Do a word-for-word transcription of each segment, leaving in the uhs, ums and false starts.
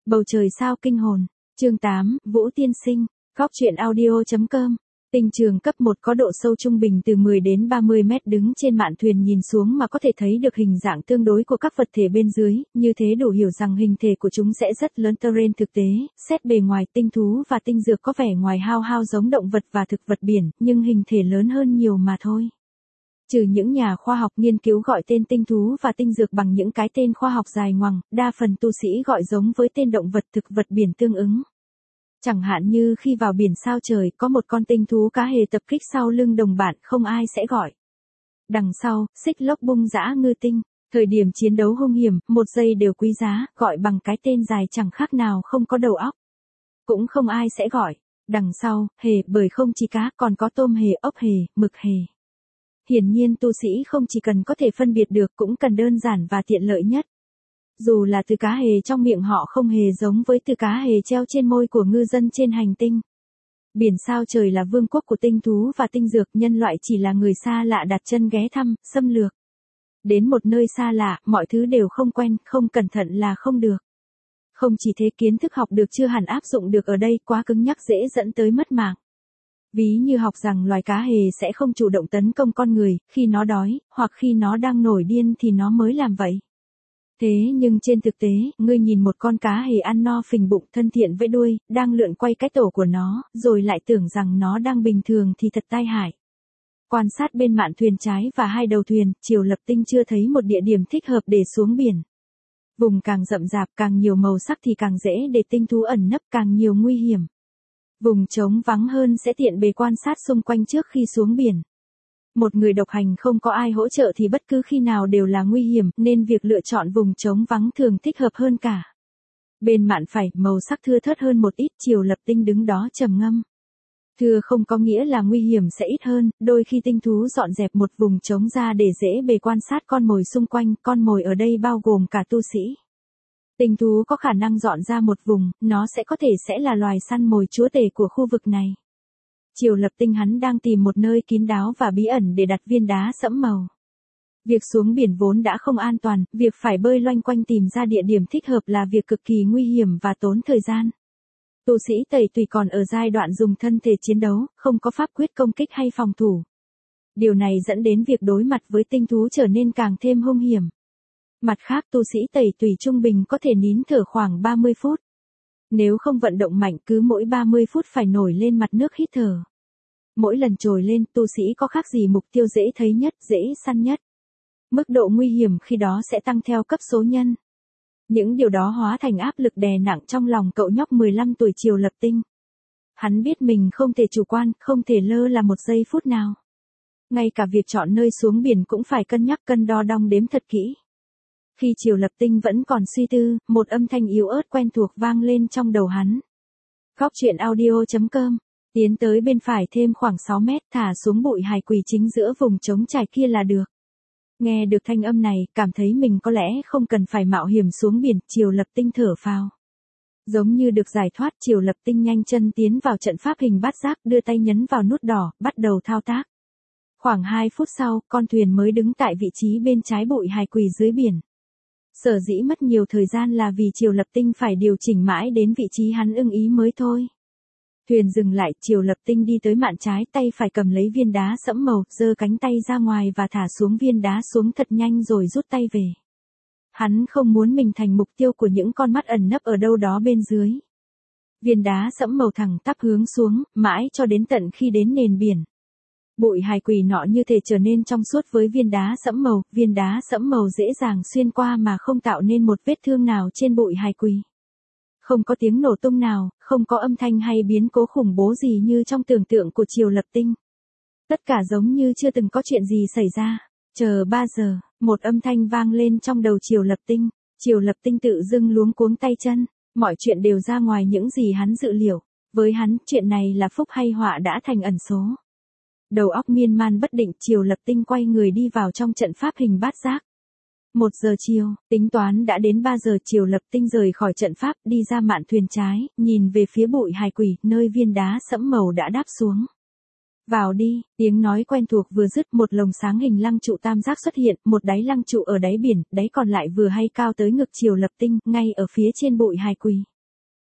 Bầu trời sao kinh hồn. Chương tám, Vũ Tiên Sinh. Góc truyện audio chấm com. Tinh trường cấp một có độ sâu trung bình từ mười đến ba mươi mét, đứng trên mạn thuyền nhìn xuống mà có thể thấy được hình dạng tương đối của các vật thể bên dưới, như thế đủ hiểu rằng hình thể của chúng sẽ rất lớn. Terrain thực tế, xét bề ngoài tinh thú và tinh dược có vẻ ngoài hao hao giống động vật và thực vật biển, nhưng hình thể lớn hơn nhiều mà thôi. Trừ những nhà khoa học nghiên cứu gọi tên tinh thú và tinh dược bằng những cái tên khoa học dài ngoằng, đa phần tu sĩ gọi giống với tên động vật thực vật biển tương ứng. Chẳng hạn như khi vào biển sao trời có một con tinh thú cá hề tập kích sau lưng đồng bạn, không ai sẽ gọi đằng sau, xích lốc bung dã ngư tinh. Thời điểm chiến đấu hung hiểm, một giây đều quý giá, gọi bằng cái tên dài chẳng khác nào không có đầu óc. Cũng không ai sẽ gọi đằng sau, hề, bởi không chỉ cá, còn có tôm hề, ốc hề, mực hề. Hiển nhiên tu sĩ không chỉ cần có thể phân biệt được, cũng cần đơn giản và tiện lợi nhất. Dù là từ cá hề trong miệng họ không hề giống với từ cá hề treo trên môi của ngư dân trên hành tinh. Biển sao trời là vương quốc của tinh thú và tinh dược, nhân loại chỉ là người xa lạ đặt chân ghé thăm, xâm lược. Đến một nơi xa lạ, mọi thứ đều không quen, không cẩn thận là không được. Không chỉ thế, kiến thức học được chưa hẳn áp dụng được ở đây, quá cứng nhắc dễ dẫn tới mất mạng. Ví như học rằng loài cá hề sẽ không chủ động tấn công con người, khi nó đói, hoặc khi nó đang nổi điên thì nó mới làm vậy. Thế nhưng trên thực tế, ngươi nhìn một con cá hề ăn no phình bụng, thân thiện với đuôi, đang lượn quay cái tổ của nó, rồi lại tưởng rằng nó đang bình thường thì thật tai hại. Quan sát bên mạn thuyền trái và hai đầu thuyền, Triều Lập Tinh chưa thấy một địa điểm thích hợp để xuống biển. Vùng càng rậm rạp, càng nhiều màu sắc thì càng dễ để tinh thú ẩn nấp, càng nhiều nguy hiểm. Vùng trống vắng hơn sẽ tiện bề quan sát xung quanh trước khi xuống biển. Một người độc hành không có ai hỗ trợ thì bất cứ khi nào đều là nguy hiểm, nên việc lựa chọn vùng trống vắng thường thích hợp hơn cả. Bên mạn phải, màu sắc thưa thớt hơn một ít, Triều Lập Tinh đứng đó trầm ngâm. Thưa không có nghĩa là nguy hiểm sẽ ít hơn, đôi khi tinh thú dọn dẹp một vùng trống ra để dễ bề quan sát con mồi xung quanh, con mồi ở đây bao gồm cả tu sĩ. Tinh thú có khả năng dọn ra một vùng, nó sẽ có thể sẽ là loài săn mồi chúa tể của khu vực này. Triều Lập Tinh hắn đang tìm một nơi kín đáo và bí ẩn để đặt viên đá sẫm màu. Việc xuống biển vốn đã không an toàn, việc phải bơi loanh quanh tìm ra địa điểm thích hợp là việc cực kỳ nguy hiểm và tốn thời gian. Tu sĩ Tẩy Tùy còn ở giai đoạn dùng thân thể chiến đấu, không có pháp quyết công kích hay phòng thủ. Điều này dẫn đến việc đối mặt với tinh thú trở nên càng thêm hung hiểm. Mặt khác, tu sĩ Tẩy Tùy trung bình có thể nín thở khoảng ba mươi phút. Nếu không vận động mạnh, cứ mỗi ba mươi phút phải nổi lên mặt nước hít thở. Mỗi lần trồi lên, tu sĩ có khác gì mục tiêu dễ thấy nhất, dễ săn nhất. Mức độ nguy hiểm khi đó sẽ tăng theo cấp số nhân. Những điều đó hóa thành áp lực đè nặng trong lòng cậu nhóc mười lăm tuổi Triều Lập Tinh. Hắn biết mình không thể chủ quan, không thể lơ là một giây phút nào. Ngay cả việc chọn nơi xuống biển cũng phải cân nhắc, cân đo đong đếm thật kỹ. Khi Triều Lập Tinh vẫn còn suy tư, một âm thanh yếu ớt quen thuộc vang lên trong đầu hắn. Góc truyện audio chấm com. Tiến tới bên phải thêm khoảng sáu mét, thả xuống bụi hài quỳ chính giữa vùng trống trải kia là được. Nghe được thanh âm này, cảm thấy mình có lẽ không cần phải mạo hiểm xuống biển, Triều Lập Tinh thở phào. Giống như được giải thoát, Triều Lập Tinh nhanh chân tiến vào trận pháp hình bát giác, đưa tay nhấn vào nút đỏ, bắt đầu thao tác. Khoảng hai phút sau, con thuyền mới đứng tại vị trí bên trái bụi hài quỳ dưới biển. Sở dĩ mất nhiều thời gian là vì Triều Lập Tinh phải điều chỉnh mãi đến vị trí hắn ưng ý mới thôi. Thuyền dừng lại, Triều Lập Tinh đi tới mạn trái, tay phải cầm lấy viên đá sẫm màu, giơ cánh tay ra ngoài và thả xuống viên đá xuống thật nhanh rồi rút tay về. Hắn không muốn mình thành mục tiêu của những con mắt ẩn nấp ở đâu đó bên dưới. Viên đá sẫm màu thẳng tắp hướng xuống, mãi cho đến tận khi đến nền biển. Bụi hài quỳ nọ như thể trở nên trong suốt với viên đá sẫm màu, viên đá sẫm màu dễ dàng xuyên qua mà không tạo nên một vết thương nào trên bụi hài quỳ. Không có tiếng nổ tung nào, không có âm thanh hay biến cố khủng bố gì như trong tưởng tượng của Triều Lập Tinh. Tất cả giống như chưa từng có chuyện gì xảy ra. Chờ ba giờ, một âm thanh vang lên trong đầu Triều Lập Tinh. Triều Lập Tinh tự dưng luống cuống tay chân, mọi chuyện đều ra ngoài những gì hắn dự liệu. Với hắn, chuyện này là phúc hay họa đã thành ẩn số. Đầu óc miên man bất định, Triều Lập Tinh quay người đi vào trong trận pháp hình bát giác. Một giờ chiều, tính toán đã đến ba giờ, Triều Lập Tinh rời khỏi trận pháp, đi ra mạn thuyền trái, nhìn về phía bụi hài quỳ, nơi viên đá sẫm màu đã đáp xuống. Vào đi, tiếng nói quen thuộc vừa dứt, một lồng sáng hình lăng trụ tam giác xuất hiện, một đáy lăng trụ ở đáy biển, đáy còn lại vừa hay cao tới ngực Triều Lập Tinh, ngay ở phía trên bụi hài quỳ.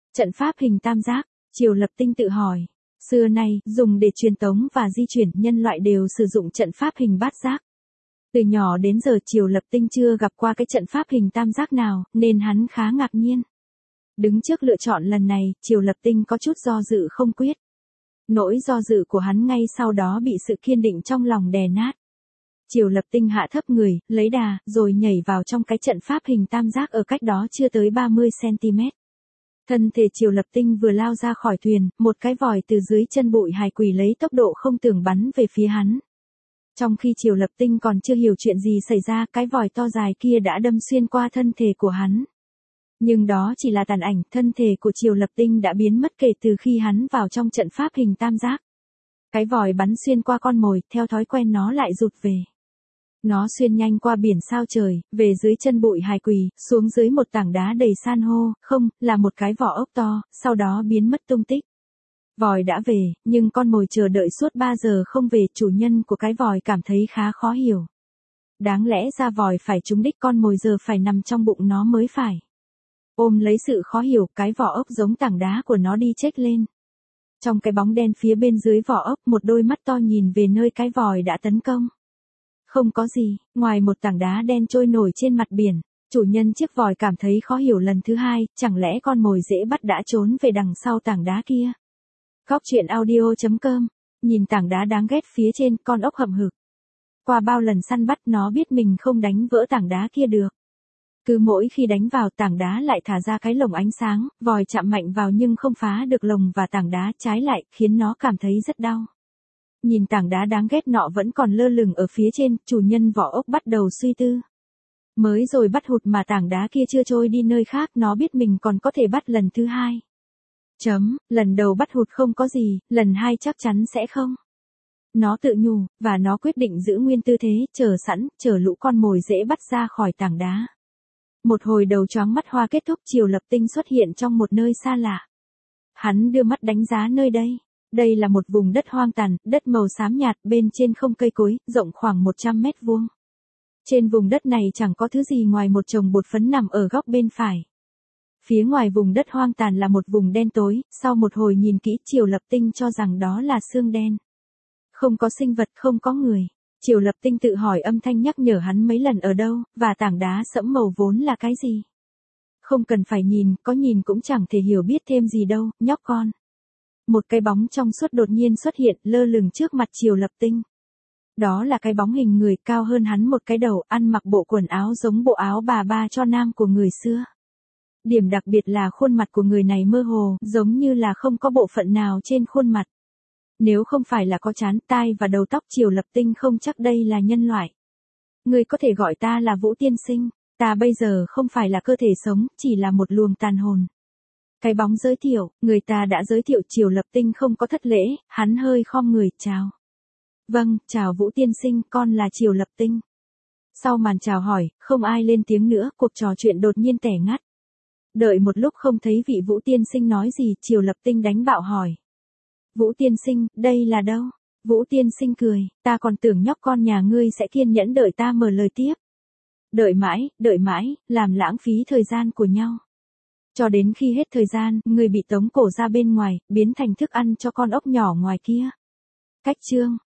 Trận pháp hình tam giác, Triều Lập Tinh tự hỏi. Xưa nay, dùng để truyền tống và di chuyển, nhân loại đều sử dụng trận pháp hình bát giác. Từ nhỏ đến giờ Triều Lập Tinh chưa gặp qua cái trận pháp hình tam giác nào, nên hắn khá ngạc nhiên. Đứng trước lựa chọn lần này, Triều Lập Tinh có chút do dự không quyết. Nỗi do dự của hắn ngay sau đó bị sự kiên định trong lòng đè nát. Triều Lập Tinh hạ thấp người, lấy đà, rồi nhảy vào trong cái trận pháp hình tam giác ở cách đó chưa tới ba mươi xăng-ti-mét. Thân thể Triều Lập Tinh vừa lao ra khỏi thuyền, một cái vòi từ dưới chân bụi hải quỷ lấy tốc độ không tưởng bắn về phía hắn. Trong khi Triều Lập Tinh còn chưa hiểu chuyện gì xảy ra, cái vòi to dài kia đã đâm xuyên qua thân thể của hắn. Nhưng đó chỉ là tàn ảnh, thân thể của Triều Lập Tinh đã biến mất kể từ khi hắn vào trong trận pháp hình tam giác. Cái vòi bắn xuyên qua con mồi, theo thói quen nó lại rụt về. Nó xuyên nhanh qua biển sao trời, về dưới chân bụi hải quỷ, xuống dưới một tảng đá đầy san hô, không, là một cái vỏ ốc to, sau đó biến mất tung tích. Vòi đã về, nhưng con mồi chờ đợi suốt ba giờ không về, chủ nhân của cái vòi cảm thấy khá khó hiểu. Đáng lẽ ra vòi phải trúng đích, con mồi giờ phải nằm trong bụng nó mới phải. Ôm lấy sự khó hiểu, cái vỏ ốc giống tảng đá của nó đi chếch lên. Trong cái bóng đen phía bên dưới vỏ ốc, một đôi mắt to nhìn về nơi cái vòi đã tấn công. Không có gì, ngoài một tảng đá đen trôi nổi trên mặt biển. Chủ nhân chiếc vòi cảm thấy khó hiểu lần thứ hai, chẳng lẽ con mồi dễ bắt đã trốn về đằng sau tảng đá kia. Góc truyện audio chấm com, nhìn tảng đá đáng ghét phía trên, con ốc hậm hực. Qua bao lần săn bắt nó biết mình không đánh vỡ tảng đá kia được. Cứ mỗi khi đánh vào tảng đá lại thả ra cái lồng ánh sáng, vòi chạm mạnh vào nhưng không phá được lồng và tảng đá, trái lại, khiến nó cảm thấy rất đau. Nhìn tảng đá đáng ghét nọ vẫn còn lơ lửng ở phía trên, chủ nhân vỏ ốc bắt đầu suy tư. Mới rồi bắt hụt mà tảng đá kia chưa trôi đi nơi khác, nó biết mình còn có thể bắt lần thứ hai. Chấm, lần đầu bắt hụt không có gì, lần hai chắc chắn sẽ không. Nó tự nhủ, và nó quyết định giữ nguyên tư thế, chờ sẵn, chờ lũ con mồi dễ bắt ra khỏi tảng đá. Một hồi đầu choáng mắt hoa kết thúc, Triều Lập Tinh xuất hiện trong một nơi xa lạ. Hắn đưa mắt đánh giá nơi đây. Đây là một vùng đất hoang tàn, đất màu xám nhạt, bên trên không cây cối, rộng khoảng một trăm mét vuông. Trên vùng đất này chẳng có thứ gì ngoài một chồng bột phấn nằm ở góc bên phải. Phía ngoài vùng đất hoang tàn là một vùng đen tối, sau một hồi nhìn kỹ, Triều Lập Tinh cho rằng đó là xương đen. Không có sinh vật, không có người. Triều Lập Tinh tự hỏi, âm thanh nhắc nhở hắn mấy lần ở đâu, và tảng đá sẫm màu vốn là cái gì. Không cần phải nhìn, có nhìn cũng chẳng thể hiểu biết thêm gì đâu, nhóc con. Một cái bóng trong suốt đột nhiên xuất hiện, lơ lửng trước mặt Triều Lập Tinh. Đó là cái bóng hình người, cao hơn hắn một cái đầu, ăn mặc bộ quần áo giống bộ áo bà ba cho nam của người xưa. Điểm đặc biệt là khuôn mặt của người này mơ hồ, giống như là không có bộ phận nào trên khuôn mặt. Nếu không phải là có trán, tai và đầu tóc, Triều Lập Tinh không chắc đây là nhân loại. Ngươi có thể gọi ta là Vũ tiên sinh, ta bây giờ không phải là cơ thể sống, chỉ là một luồng tàn hồn. Cái bóng giới thiệu, người ta đã giới thiệu. Triều Lập Tinh không có thất lễ, hắn hơi khom người, chào. Vâng, chào Vũ tiên sinh, con là Triều Lập Tinh. Sau màn chào hỏi, không ai lên tiếng nữa, cuộc trò chuyện đột nhiên tẻ ngắt. Đợi một lúc không thấy vị Vũ tiên sinh nói gì, Triều Lập Tinh đánh bạo hỏi. Vũ tiên sinh, đây là đâu? Vũ tiên sinh cười, ta còn tưởng nhóc con nhà ngươi sẽ kiên nhẫn đợi ta mở lời tiếp. Đợi mãi, đợi mãi, làm lãng phí thời gian của nhau. Cho đến khi hết thời gian, ngươi bị tống cổ ra bên ngoài, biến thành thức ăn cho con ốc nhỏ ngoài kia. Cách chương.